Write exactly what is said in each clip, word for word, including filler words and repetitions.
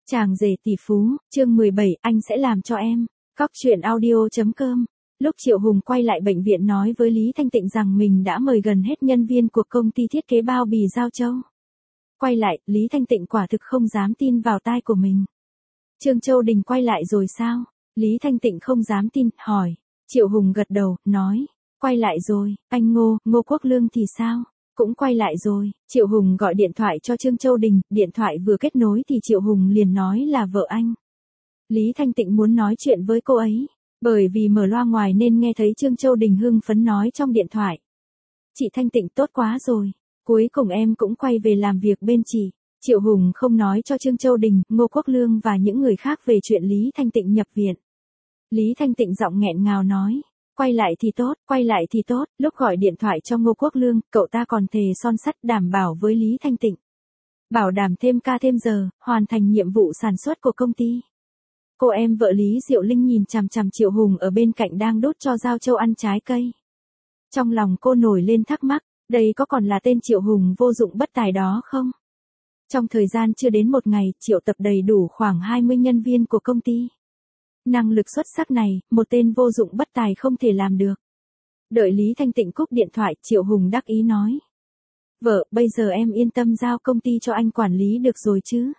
Chàng rể tỷ phú, chương mười bảy, anh sẽ làm cho em. Cóc truyện audio.com. Lúc Triệu Hùng quay lại bệnh viện nói với Lý Thanh Tịnh rằng mình đã mời gần hết nhân viên của công ty thiết kế bao bì Giao Châu. Quay lại, Lý Thanh Tịnh quả thực không dám tin vào tai của mình. Trương Châu Đình quay lại rồi sao? Lý Thanh Tịnh không dám tin, hỏi. Triệu Hùng gật đầu, nói. Quay lại rồi, anh Ngô, Ngô Quốc Lương thì sao? Cũng quay lại rồi. Triệu Hùng gọi điện thoại cho Trương Châu Đình, điện thoại vừa kết nối thì Triệu Hùng liền nói là vợ anh. Lý Thanh Tịnh muốn nói chuyện với cô ấy, bởi vì mở loa ngoài nên nghe thấy Trương Châu Đình hưng phấn nói trong điện thoại. Chị Thanh Tịnh tốt quá rồi, cuối cùng em cũng quay về làm việc bên chị. Triệu Hùng không nói cho Trương Châu Đình, Ngô Quốc Lương và những người khác về chuyện Lý Thanh Tịnh nhập viện. Lý Thanh Tịnh giọng nghẹn ngào nói. Quay lại thì tốt, quay lại thì tốt, lúc gọi điện thoại cho Ngô Quốc Lương, cậu ta còn thề son sắt đảm bảo với Lý Thanh Tịnh. Bảo đảm thêm ca thêm giờ, hoàn thành nhiệm vụ sản xuất của công ty. Cô em vợ Lý Diệu Linh nhìn chằm chằm Triệu Hùng ở bên cạnh đang đút cho Giao Châu ăn trái cây. Trong lòng cô nổi lên thắc mắc, đây có còn là tên Triệu Hùng vô dụng bất tài đó không? Trong thời gian chưa đến một ngày, triệu tập đầy đủ khoảng hai mươi nhân viên của công ty. Năng lực xuất sắc này, một tên vô dụng bất tài không thể làm được. Đợi Lý Thanh Tịnh cúp điện thoại, Triệu Hùng đắc ý nói. Vợ, bây giờ em yên tâm giao công ty cho anh quản lý được rồi chứ?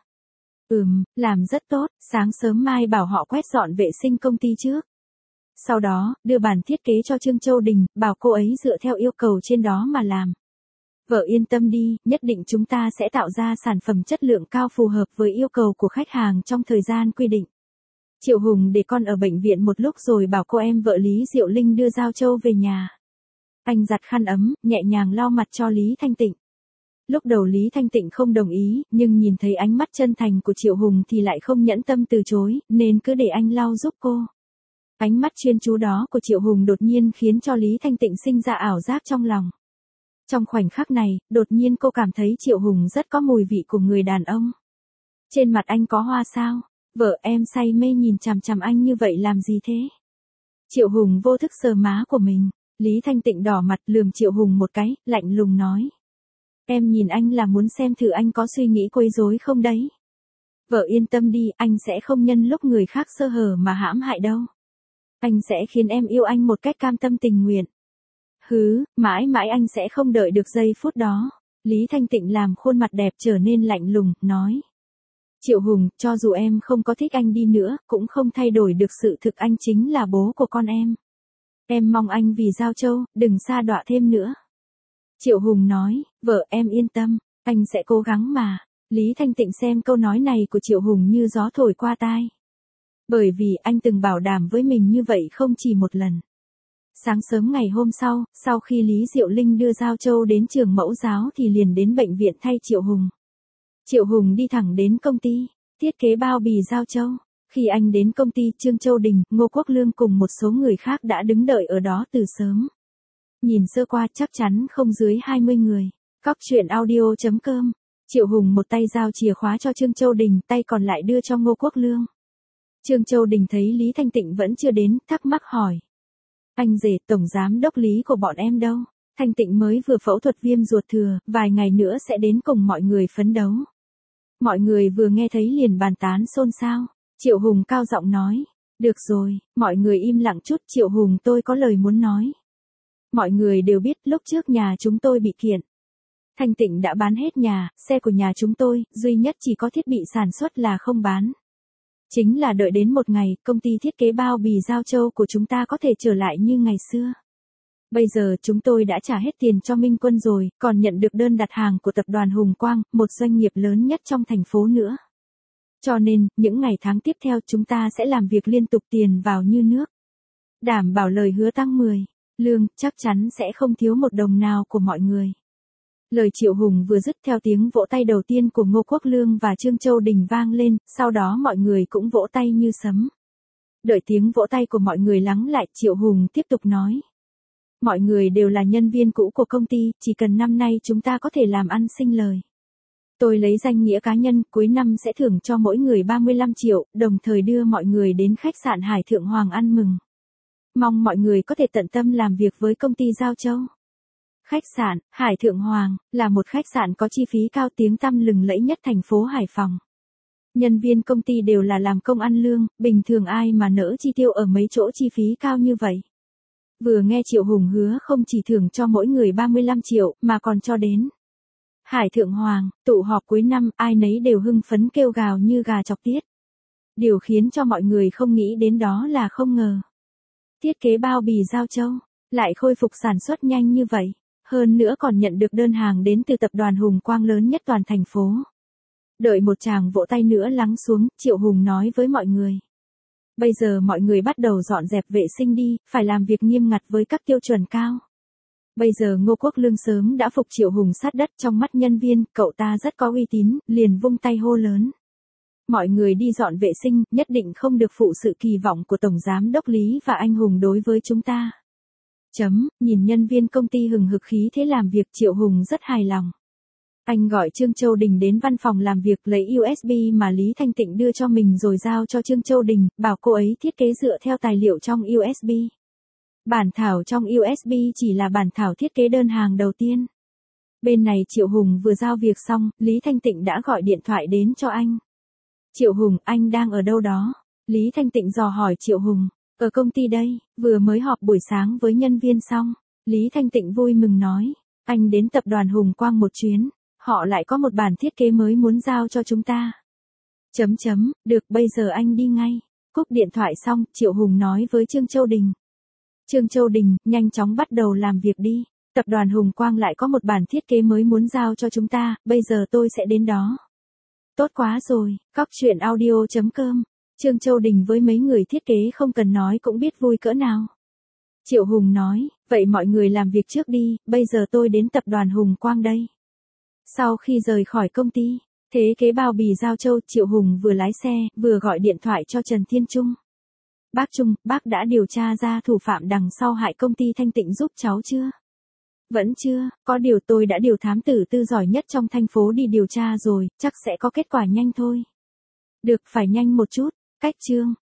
Ừm, làm rất tốt, sáng sớm mai bảo họ quét dọn vệ sinh công ty trước. Sau đó, đưa bản thiết kế cho Trương Châu Đình, bảo cô ấy dựa theo yêu cầu trên đó mà làm. Vợ yên tâm đi, nhất định chúng ta sẽ tạo ra sản phẩm chất lượng cao phù hợp với yêu cầu của khách hàng trong thời gian quy định. Triệu Hùng để con ở bệnh viện một lúc rồi bảo cô em vợ Lý Diệu Linh đưa Giao Châu về nhà. Anh giặt khăn ấm, nhẹ nhàng lau mặt cho Lý Thanh Tịnh. Lúc đầu Lý Thanh Tịnh không đồng ý, nhưng nhìn thấy ánh mắt chân thành của Triệu Hùng thì lại không nhẫn tâm từ chối, nên cứ để anh lau giúp cô. Ánh mắt chuyên chú đó của Triệu Hùng đột nhiên khiến cho Lý Thanh Tịnh sinh ra ảo giác trong lòng. Trong khoảnh khắc này, đột nhiên cô cảm thấy Triệu Hùng rất có mùi vị của người đàn ông. Trên mặt anh có hoa sao? Vợ em say mê nhìn chằm chằm anh như vậy làm gì thế? Triệu Hùng vô thức sờ má của mình. Lý Thanh Tịnh đỏ mặt lườm Triệu Hùng một cái, lạnh lùng nói. Em nhìn anh là muốn xem thử anh có suy nghĩ quấy rối không đấy. Vợ yên tâm đi, anh sẽ không nhân lúc người khác sơ hở mà hãm hại đâu. Anh sẽ khiến em yêu anh một cách cam tâm tình nguyện. Hứ, mãi mãi anh sẽ không đợi được giây phút đó. Lý Thanh Tịnh làm khuôn mặt đẹp trở nên lạnh lùng, nói. Triệu Hùng, cho dù em không có thích anh đi nữa, cũng không thay đổi được sự thực anh chính là bố của con em. Em mong anh vì Giao Châu, đừng sa đọa thêm nữa. Triệu Hùng nói, vợ em yên tâm, anh sẽ cố gắng mà. Lý Thanh Tịnh xem câu nói này của Triệu Hùng như gió thổi qua tai. Bởi vì anh từng bảo đảm với mình như vậy không chỉ một lần. Sáng sớm ngày hôm sau, sau khi Lý Diệu Linh đưa Giao Châu đến trường mẫu giáo thì liền đến bệnh viện thay Triệu Hùng. Triệu Hùng đi thẳng đến công ty, thiết kế bao bì Giao Châu. Khi anh đến công ty, Trương Châu Đình, Ngô Quốc Lương cùng một số người khác đã đứng đợi ở đó từ sớm. Nhìn sơ qua chắc chắn không dưới hai mươi người. Cóc truyện audio.com. Triệu Hùng một tay giao chìa khóa cho Trương Châu Đình, tay còn lại đưa cho Ngô Quốc Lương. Trương Châu Đình thấy Lý Thanh Tịnh vẫn chưa đến, thắc mắc hỏi. Anh rể, tổng giám đốc Lý của bọn em đâu? Thanh Tịnh mới vừa phẫu thuật viêm ruột thừa, vài ngày nữa sẽ đến cùng mọi người phấn đấu. Mọi người vừa nghe thấy liền bàn tán xôn xao. Triệu Hùng cao giọng nói. Được rồi, mọi người im lặng chút, Triệu Hùng tôi có lời muốn nói. Mọi người đều biết lúc trước nhà chúng tôi bị kiện. Thanh Tịnh đã bán hết nhà, xe của nhà chúng tôi, duy nhất chỉ có thiết bị sản xuất là không bán. Chính là đợi đến một ngày, công ty thiết kế bao bì Giao Châu của chúng ta có thể trở lại như ngày xưa. Bây giờ chúng tôi đã trả hết tiền cho Minh Quân rồi, còn nhận được đơn đặt hàng của tập đoàn Hùng Quang, một doanh nghiệp lớn nhất trong thành phố nữa. Cho nên, những ngày tháng tiếp theo chúng ta sẽ làm việc liên tục tiền vào như nước. Đảm bảo lời hứa tăng mười, lương, chắc chắn sẽ không thiếu một đồng nào của mọi người. Lời Triệu Hùng vừa dứt theo tiếng vỗ tay đầu tiên của Ngô Quốc Lương và Trương Châu Đình vang lên, sau đó mọi người cũng vỗ tay như sấm. Đợi tiếng vỗ tay của mọi người lắng lại, Triệu Hùng tiếp tục nói. Mọi người đều là nhân viên cũ của công ty, chỉ cần năm nay chúng ta có thể làm ăn sinh lời. Tôi lấy danh nghĩa cá nhân, cuối năm sẽ thưởng cho mỗi người ba mươi lăm triệu, đồng thời đưa mọi người đến khách sạn Hải Thượng Hoàng ăn mừng. Mong mọi người có thể tận tâm làm việc với công ty Giao Châu. Khách sạn Hải Thượng Hoàng là một khách sạn có chi phí cao tiếng tăm lừng lẫy nhất thành phố Hải Phòng. Nhân viên công ty đều là làm công ăn lương, bình thường ai mà nỡ chi tiêu ở mấy chỗ chi phí cao như vậy. Vừa nghe Triệu Hùng hứa không chỉ thưởng cho mỗi người ba mươi lăm triệu, mà còn cho đến Hải Thượng Hoàng, tụ họp cuối năm, ai nấy đều hưng phấn kêu gào như gà chọc tiết. Điều khiến cho mọi người không nghĩ đến đó là không ngờ. Thiết kế bao bì Giao Châu, lại khôi phục sản xuất nhanh như vậy. Hơn nữa còn nhận được đơn hàng đến từ tập đoàn Hùng Quang lớn nhất toàn thành phố. Đợi một tràng vỗ tay nữa lắng xuống, Triệu Hùng nói với mọi người. Bây giờ mọi người bắt đầu dọn dẹp vệ sinh đi, phải làm việc nghiêm ngặt với các tiêu chuẩn cao. Bây giờ Ngô Quốc Lương sớm đã phục Triệu Hùng sát đất trong mắt nhân viên, cậu ta rất có uy tín, liền vung tay hô lớn. Mọi người đi dọn vệ sinh, nhất định không được phụ sự kỳ vọng của Tổng Giám đốc Lý và anh Hùng đối với chúng ta. Chấm, nhìn nhân viên công ty hừng hực khí thế làm việc, Triệu Hùng rất hài lòng. Anh gọi Trương Châu Đình đến văn phòng làm việc, lấy u ét bê mà Lý Thanh Tịnh đưa cho mình rồi giao cho Trương Châu Đình, bảo cô ấy thiết kế dựa theo tài liệu trong u ét bê. Bản thảo trong u ét bê chỉ là bản thảo thiết kế đơn hàng đầu tiên. Bên này Triệu Hùng vừa giao việc xong, Lý Thanh Tịnh đã gọi điện thoại đến cho anh. Triệu Hùng, anh đang ở đâu đó? Lý Thanh Tịnh dò hỏi Triệu Hùng. Ở công ty đây, vừa mới họp buổi sáng với nhân viên xong. Lý Thanh Tịnh vui mừng nói. Anh đến tập đoàn Hùng Quang một chuyến. Họ lại có một bản thiết kế mới muốn giao cho chúng ta. Chấm chấm, được, bây giờ anh đi ngay. Cúp điện thoại xong, Triệu Hùng nói với Trương Châu Đình. Trương Châu Đình, nhanh chóng bắt đầu làm việc đi. Tập đoàn Hùng Quang lại có một bản thiết kế mới muốn giao cho chúng ta, bây giờ tôi sẽ đến đó. Tốt quá rồi, cóc truyện audio chấm com. Trương Châu Đình với mấy người thiết kế không cần nói cũng biết vui cỡ nào. Triệu Hùng nói, vậy mọi người làm việc trước đi, bây giờ tôi đến tập đoàn Hùng Quang đây. Sau khi rời khỏi công ty, thế kế bao bì Giao Châu, Triệu Hùng vừa lái xe, vừa gọi điện thoại cho Trần Thiên Trung. Bác Trung, bác đã điều tra ra thủ phạm đằng sau hại công ty Thanh Tịnh giúp cháu chưa? Vẫn chưa, có điều tôi đã điều thám tử tư giỏi nhất trong thành phố đi điều tra rồi, chắc sẽ có kết quả nhanh thôi. Được, phải nhanh một chút. Cách chương